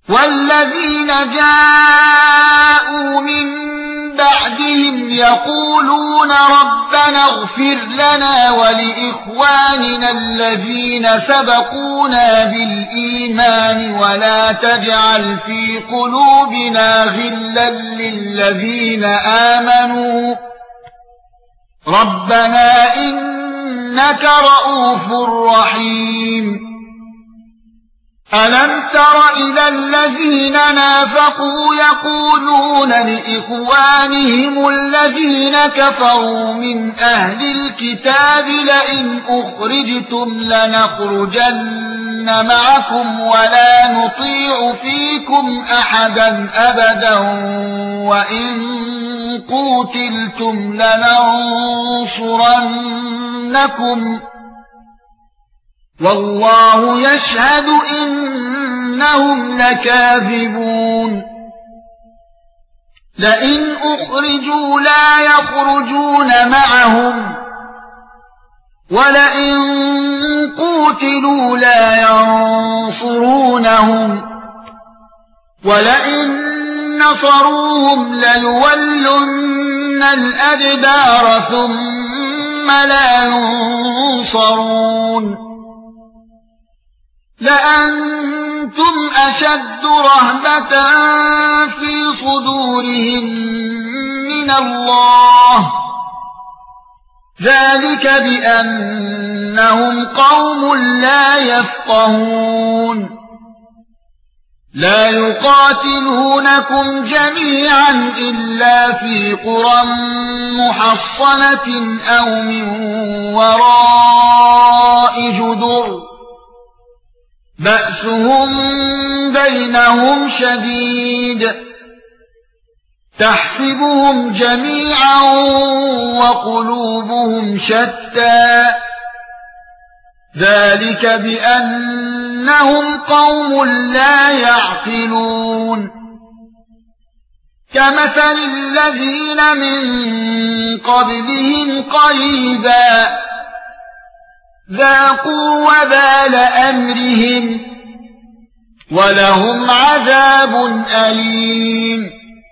والذين جاءوا من بعدهم يقولون ربنا اغفر لنا ولإخواننا الذين سبقونا بالإيمان ولا تجعل في قلوبنا غلا للذين آمنوا ربنا إنك رؤوف رحيم. ألم تر إلى الذين نافقوا يقولون لإخوانهم الذين كفروا من أهل الكتاب لئن أخرجتم لنخرجن معكم ولا نطيع فيكم أحدا أبدا وإن قوتلتم لننصرنكم والله يشهد إنهم لكاذبون. لئن أخرجوا لا يخرجون معهم ولئن قوتلوا لا ينصرونهم ولئن نصروهم ليولن الأدبار ثم لا ينصرون. لأنتم أشد رهبة في صدورهم من الله ذلك بأنهم قوم لا يفقهون. لا يقاتلونكم جميعا إلا في قرى محصنة أو من وراء جدر بأسهم بينهم شديد تحسبهم جميعا وقلوبهم شتى ذلك بأنهم قوم لا يعقلون. كمثل الذين من قبلهم قريبا ذاقوا وبال أمرهم ولهم عذاب أليم.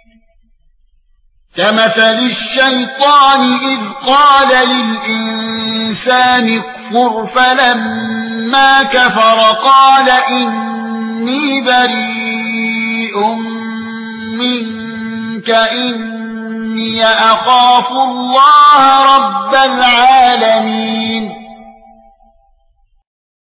كمثل الشيطان إذ قال للإنسان اكفر فلما كفر قال إني بريء منك إني أخاف الله رب العالمين.